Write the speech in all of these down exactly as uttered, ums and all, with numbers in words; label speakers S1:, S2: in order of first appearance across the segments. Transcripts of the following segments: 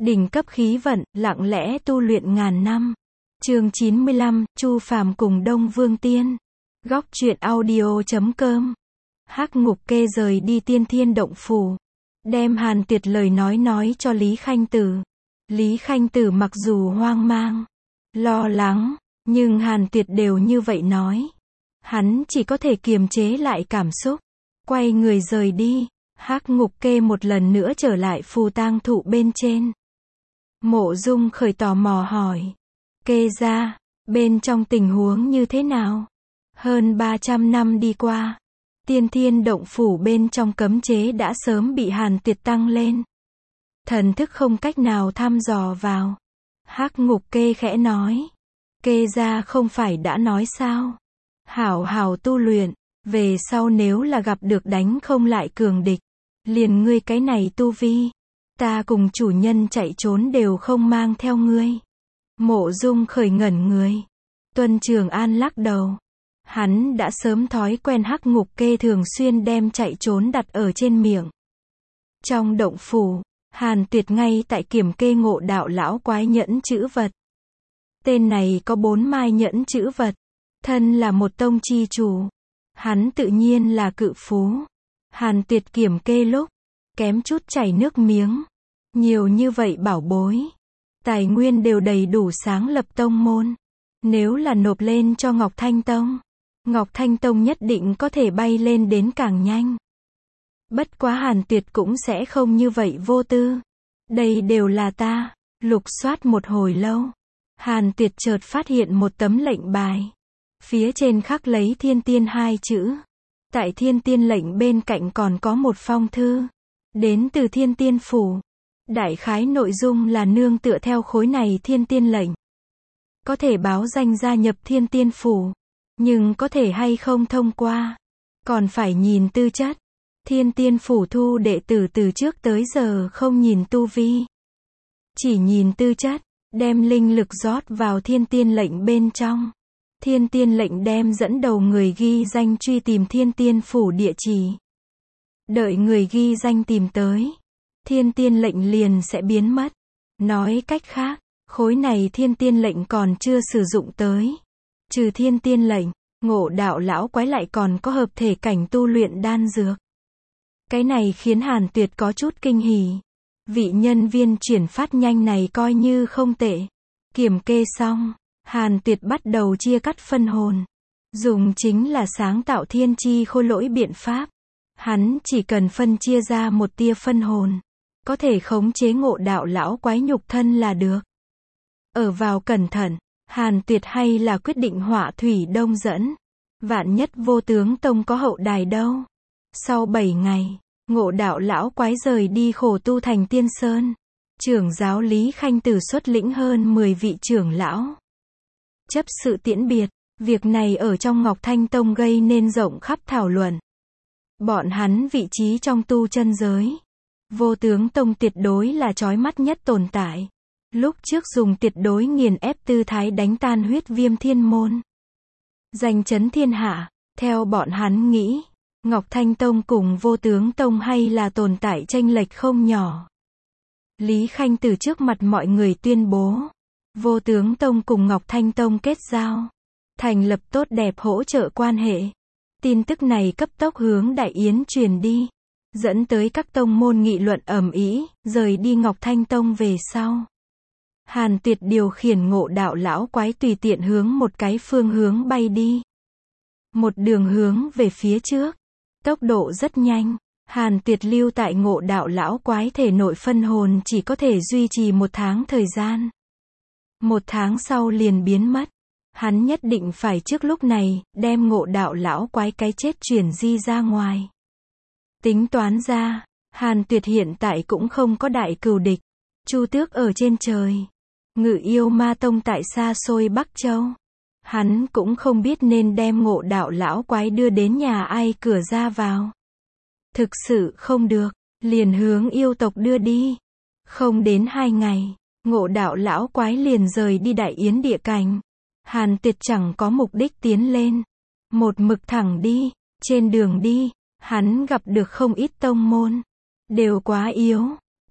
S1: Đỉnh cấp khí vận, lặng lẽ tu luyện ngàn năm. Chương chín mươi lăm, Chu Phàm cùng Đông Vương Tiên. Góc truyện audio chấm com. Hắc Ngục Kê rời đi Tiên Thiên Động Phủ, đem Hàn Tuyệt lời nói nói cho Lý Khanh Tử. Lý Khanh Tử mặc dù hoang mang, lo lắng, nhưng Hàn Tuyệt đều như vậy nói. Hắn chỉ có thể kiềm chế lại cảm xúc, quay người rời đi. Hắc Ngục Kê một lần nữa trở lại phù tang thụ bên trên. Mộ Dung Khởi tò mò hỏi, Kê gia, bên trong tình huống như thế nào? Hơn ba trăm năm đi qua, Tiên Thiên Động Phủ bên trong cấm chế đã sớm bị Hàn Tuyệt tăng lên. Thần thức không cách nào thăm dò vào. Hắc Ngục Kê khẽ nói, Kê gia không phải đã nói sao? Hảo hảo tu luyện, về sau nếu là gặp được đánh không lại cường địch, liền ngươi cái này tu vi, ta cùng chủ nhân chạy trốn đều không mang theo ngươi. Mộ Dung Khởi ngẩn người. Tuân Trường An lắc đầu. Hắn đã sớm thói quen Hắc Ngục Kê thường xuyên đem chạy trốn đặt ở trên miệng. Trong động phủ, Hàn Tuyệt ngay tại kiểm kê ngộ đạo lão quái nhẫn chữ vật. Tên này có bốn mai nhẫn chữ vật. Thân là một tông chi chủ, hắn tự nhiên là cự phú. Hàn Tuyệt kiểm kê lúc, kém chút chảy nước miếng. Nhiều như vậy bảo bối, tài nguyên đều đầy đủ sáng lập tông môn. Nếu là nộp lên cho Ngọc Thanh Tông, Ngọc Thanh Tông nhất định có thể bay lên đến càng nhanh. Bất quá Hàn Tuyệt cũng sẽ không như vậy vô tư. Đây đều là ta. Lục soát một hồi lâu, Hàn Tuyệt chợt phát hiện một tấm lệnh bài. Phía trên khắc lấy Thiên Tiên hai chữ. Tại Thiên Tiên lệnh bên cạnh còn có một phong thư, đến từ Thiên Tiên Phủ. Đại khái nội dung là nương tựa theo khối này Thiên Tiên lệnh, có thể báo danh gia nhập Thiên Tiên Phủ, nhưng có thể hay không thông qua, còn phải nhìn tư chất. Thiên Tiên Phủ thu đệ tử từ trước tới giờ không nhìn tu vi, chỉ nhìn tư chất, đem linh lực rót vào Thiên Tiên lệnh bên trong. Thiên Tiên lệnh đem dẫn đầu người ghi danh truy tìm Thiên Tiên Phủ địa chỉ. Đợi người ghi danh tìm tới, Thiên Tiên lệnh liền sẽ biến mất. Nói cách khác, khối này Thiên Tiên lệnh còn chưa sử dụng tới. Trừ Thiên Tiên lệnh, ngộ đạo lão quái lại còn có hợp thể cảnh tu luyện đan dược. Cái này khiến Hàn Tuyệt có chút kinh hỉ. Vị nhân viên chuyển phát nhanh này coi như không tệ. Kiểm kê xong, Hàn Tuyệt bắt đầu chia cắt phân hồn. Dùng chính là sáng tạo thiên chi khôi lỗi biện pháp. Hắn chỉ cần phân chia ra một tia phân hồn, có thể khống chế ngộ đạo lão quái nhục thân là được. Ở vào cẩn thận, Hàn Tuyệt hay là quyết định Họa Thủy Đông dẫn. Vạn nhất Vô Tướng Tông có hậu đài đâu. Sau bảy ngày, ngộ đạo lão quái rời đi khổ tu thành Tiên Sơn. Trưởng giáo Lý Khanh Tử xuất lĩnh hơn mười vị trưởng lão, chấp sự tiễn biệt. Việc này ở trong Ngọc Thanh Tông gây nên rộng khắp thảo luận. Bọn hắn vị trí trong tu chân giới, Vô Tướng Tông tuyệt đối là chói mắt nhất tồn tại. Lúc trước dùng tuyệt đối nghiền ép tư thái đánh tan Huyết Viêm Thiên Môn, giành chấn thiên hạ. Theo bọn hắn nghĩ, Ngọc Thanh Tông cùng Vô Tướng Tông hay là tồn tại chênh lệch không nhỏ. Lý Khanh từ trước mặt mọi người tuyên bố, Vô Tướng Tông cùng Ngọc Thanh Tông kết giao, thành lập tốt đẹp hỗ trợ quan hệ. Tin tức này cấp tốc hướng Đại Yến truyền đi, dẫn tới các tông môn nghị luận ầm ĩ. Rời đi Ngọc Thanh Tông về sau, Hàn Tuyệt điều khiển ngộ đạo lão quái tùy tiện hướng một cái phương hướng bay đi. Một đường hướng về phía trước, tốc độ rất nhanh. Hàn Tuyệt lưu tại ngộ đạo lão quái thể nội phân hồn chỉ có thể duy trì một tháng thời gian. Một tháng sau liền biến mất. Hắn nhất định phải trước lúc này, đem ngộ đạo lão quái cái chết chuyển di ra ngoài. Tính toán ra, Hàn Tuyệt hiện tại cũng không có đại cừu địch. Chu Tước ở trên trời, Ngự Yêu Ma Tông tại xa xôi Bắc Châu. Hắn cũng không biết nên đem ngộ đạo lão quái đưa đến nhà ai cửa ra vào. Thực sự không được, liền hướng yêu tộc đưa đi. Không đến hai ngày, ngộ đạo lão quái liền rời đi Đại Yến địa cảnh. Hàn Tuyệt chẳng có mục đích tiến lên, một mực thẳng đi. Trên đường đi, hắn gặp được không ít tông môn, đều quá yếu.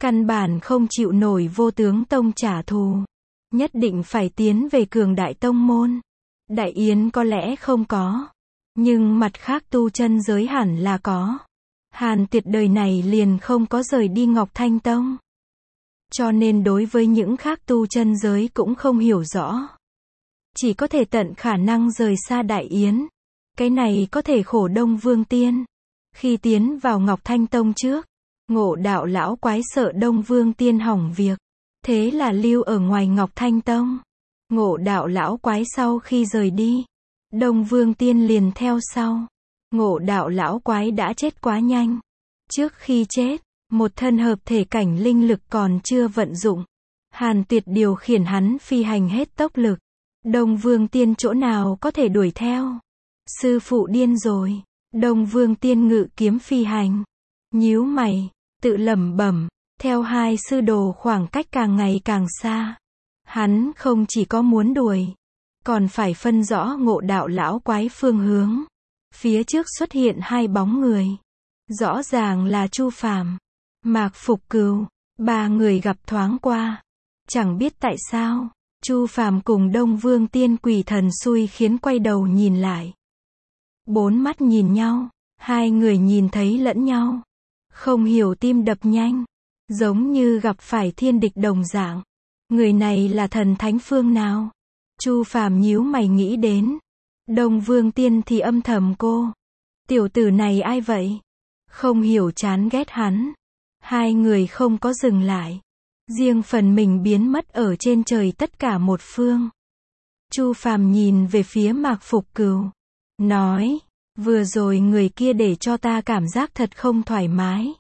S1: Căn bản không chịu nổi Vô Tướng Tông trả thù. Nhất định phải tiến về cường đại tông môn. Đại Yến có lẽ không có. Nhưng mặt khác tu chân giới hẳn là có. Hàn Tuyệt đời này liền không có rời đi Ngọc Thanh Tông. Cho nên đối với những khác tu chân giới cũng không hiểu rõ. Chỉ có thể tận khả năng rời xa Đại Yến. Cái này có thể khổ Đông Vương Tiên. Khi tiến vào Ngọc Thanh Tông trước, Ngộ Đạo lão quái sợ Đông Vương Tiên hỏng việc. Thế là lưu ở ngoài Ngọc Thanh Tông. Ngộ Đạo lão quái sau khi rời đi, Đông Vương Tiên liền theo sau. Ngộ Đạo lão quái đã chết quá nhanh. Trước khi chết, một thân hợp thể cảnh linh lực còn chưa vận dụng. Hàn Tuyệt điều khiển hắn phi hành hết tốc lực. Đông Vương Tiên chỗ nào có thể đuổi theo. Sư phụ điên rồi. Đông Vương Tiên ngự kiếm phi hành. Nhíu mày, tự lẩm bẩm, theo hai sư đồ khoảng cách càng ngày càng xa. Hắn không chỉ có muốn đuổi, còn phải phân rõ Ngộ Đạo lão quái phương hướng. Phía trước xuất hiện hai bóng người. Rõ ràng là Chu Phàm, Mạc Phục Cừu, ba người gặp thoáng qua. Chẳng biết tại sao, Chu Phàm cùng Đông Vương Tiên quỷ thần xui khiến quay đầu nhìn lại. Bốn mắt nhìn nhau, hai người nhìn thấy lẫn nhau. Không hiểu tim đập nhanh, giống như gặp phải thiên địch đồng dạng. Người này là thần thánh phương nào? Chu Phàm nhíu mày nghĩ đến. Đông Vương Tiên thì âm thầm cô. Tiểu tử này ai vậy? Không hiểu chán ghét hắn. Hai người không có dừng lại. Riêng phần mình biến mất ở trên trời tất cả một phương. Chu Phàm nhìn về phía Mạc Phục Cừu. Nói, vừa rồi người kia để cho ta cảm giác thật không thoải mái.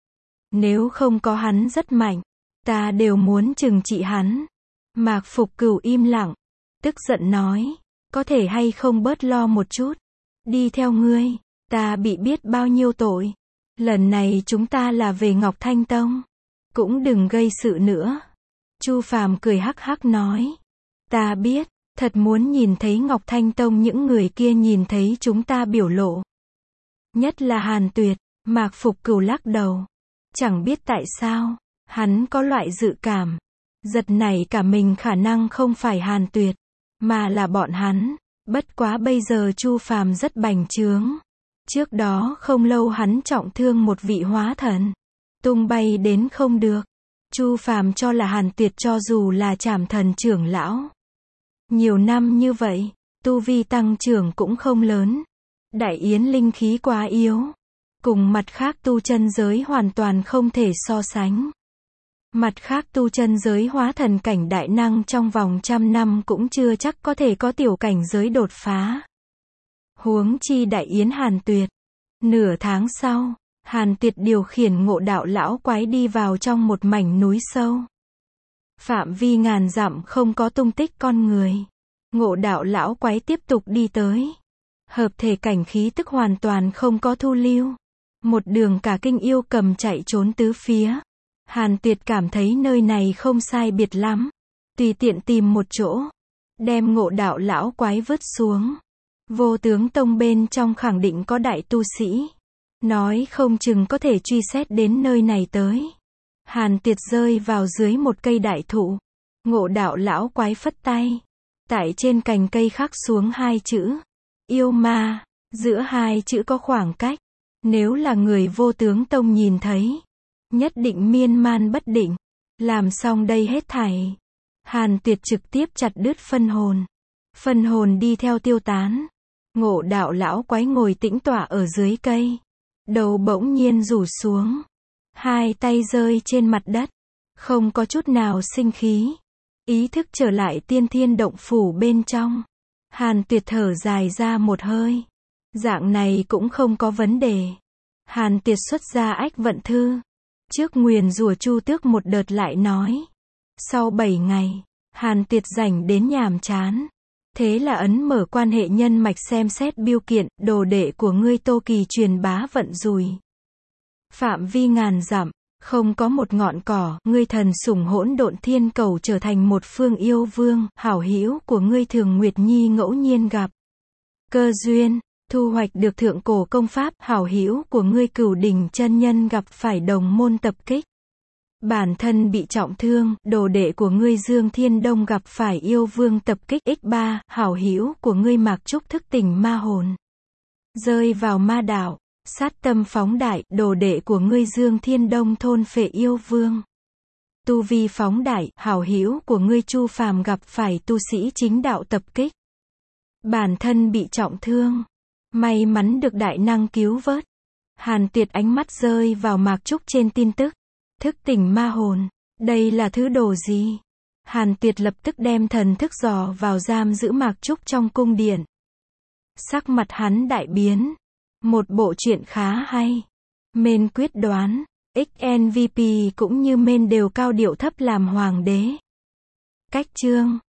S1: Nếu không có hắn rất mạnh, ta đều muốn trừng trị hắn. Mạc Phục Cừu im lặng, tức giận nói, có thể hay không bớt lo một chút. Đi theo ngươi, ta bị biết bao nhiêu tội. Lần này chúng ta là về Ngọc Thanh Tông. Cũng đừng gây sự nữa. Chu Phàm cười hắc hắc nói. Ta biết, thật muốn nhìn thấy Ngọc Thanh Tông những người kia nhìn thấy chúng ta biểu lộ. Nhất là Hàn Tuyệt. Mạc Phục Cừu lắc đầu. Chẳng biết tại sao, hắn có loại dự cảm. Giật nảy cả mình khả năng không phải Hàn Tuyệt, mà là bọn hắn. Bất quá bây giờ Chu Phàm rất bành trướng. Trước đó không lâu hắn trọng thương một vị hóa thần. Tung bay đến không được. Chu Phàm cho là Hàn Tuyệt cho dù là Trảm Thần trưởng lão. Nhiều năm như vậy, tu vi tăng trưởng cũng không lớn. Đại Yến linh khí quá yếu. Cùng mặt khác tu chân giới hoàn toàn không thể so sánh. Mặt khác tu chân giới hóa thần cảnh đại năng trong vòng trăm năm cũng chưa chắc có thể có tiểu cảnh giới đột phá. Huống chi Đại Yến Hàn Tuyệt. Nửa tháng sau, Hàn Tuyệt điều khiển Ngộ Đạo lão quái đi vào trong một mảnh núi sâu. Phạm vi ngàn dặm không có tung tích con người. Ngộ Đạo lão quái tiếp tục đi tới. Hợp thể cảnh khí tức hoàn toàn không có thu lưu. Một đường cả kinh yêu cầm chạy trốn tứ phía. Hàn Tuyệt cảm thấy nơi này không sai biệt lắm. Tùy tiện tìm một chỗ. Đem Ngộ Đạo lão quái vứt xuống. Vô Tướng Tông bên trong khẳng định có đại tu sĩ. Nói không chừng có thể truy xét đến nơi này tới. Hàn Tuyệt rơi vào dưới một cây đại thụ. Ngộ Đạo lão quái phất tay. Tại trên cành cây khắc xuống hai chữ. Yêu ma. Giữa hai chữ có khoảng cách. Nếu là người Vô Tướng Tông nhìn thấy, nhất định miên man bất định. Làm xong đây hết thảy, Hàn Tuyệt trực tiếp chặt đứt phân hồn. Phân hồn đi theo tiêu tán. Ngộ Đạo lão quái ngồi tĩnh tọa ở dưới cây. Đầu bỗng nhiên rủ xuống. Hai tay rơi trên mặt đất. Không có chút nào sinh khí. Ý thức trở lại tiên thiên động phủ bên trong. Hàn Tuyệt thở dài ra một hơi. Dạng này cũng không có vấn đề. Hàn Tuyệt xuất ra Ách Vận Thư. Trước nguyền rủa Chu Tước một đợt lại nói. Sau bảy ngày, Hàn Tuyệt rảnh đến nhàm chán. Thế là ấn mở quan hệ nhân mạch xem xét biêu kiện, đồ đệ của ngươi Tô Kỳ truyền bá vận rủi. Phạm vi ngàn dặm, không có một ngọn cỏ, ngươi thần sủng hỗn độn thiên cầu trở thành một phương yêu vương, hảo hữu của ngươi Thường Nguyệt Nhi ngẫu nhiên gặp. Cơ duyên, thu hoạch được thượng cổ công pháp, hảo hữu của ngươi Cửu Đỉnh chân nhân gặp phải đồng môn tập kích. Bản thân bị trọng thương, đồ đệ của ngươi Dương Thiên Đông gặp phải yêu vương tập kích. X ba, hảo hữu của ngươi Mạc Trúc thức tỉnh ma hồn. Rơi vào ma đạo. Sát tâm phóng đại, đồ đệ của ngươi Dương Thiên Đông thôn phệ yêu vương. Tu vi phóng đại, hảo hữu của ngươi Chu Phàm gặp phải tu sĩ chính đạo tập kích. Bản thân bị trọng thương. May mắn được đại năng cứu vớt. Hàn Tuyệt ánh mắt rơi vào Mạc Trúc trên tin tức. Thức tỉnh ma hồn. Đây là thứ đồ gì? Hàn Tuyệt lập tức đem thần thức dò vào giam giữ Mạc Trúc trong cung điện. Sắc mặt hắn đại biến. Một bộ truyện khá hay. Mên quyết đoán. ích en vê pê cũng như Mên đều cao điệu thấp làm hoàng đế. Cách chương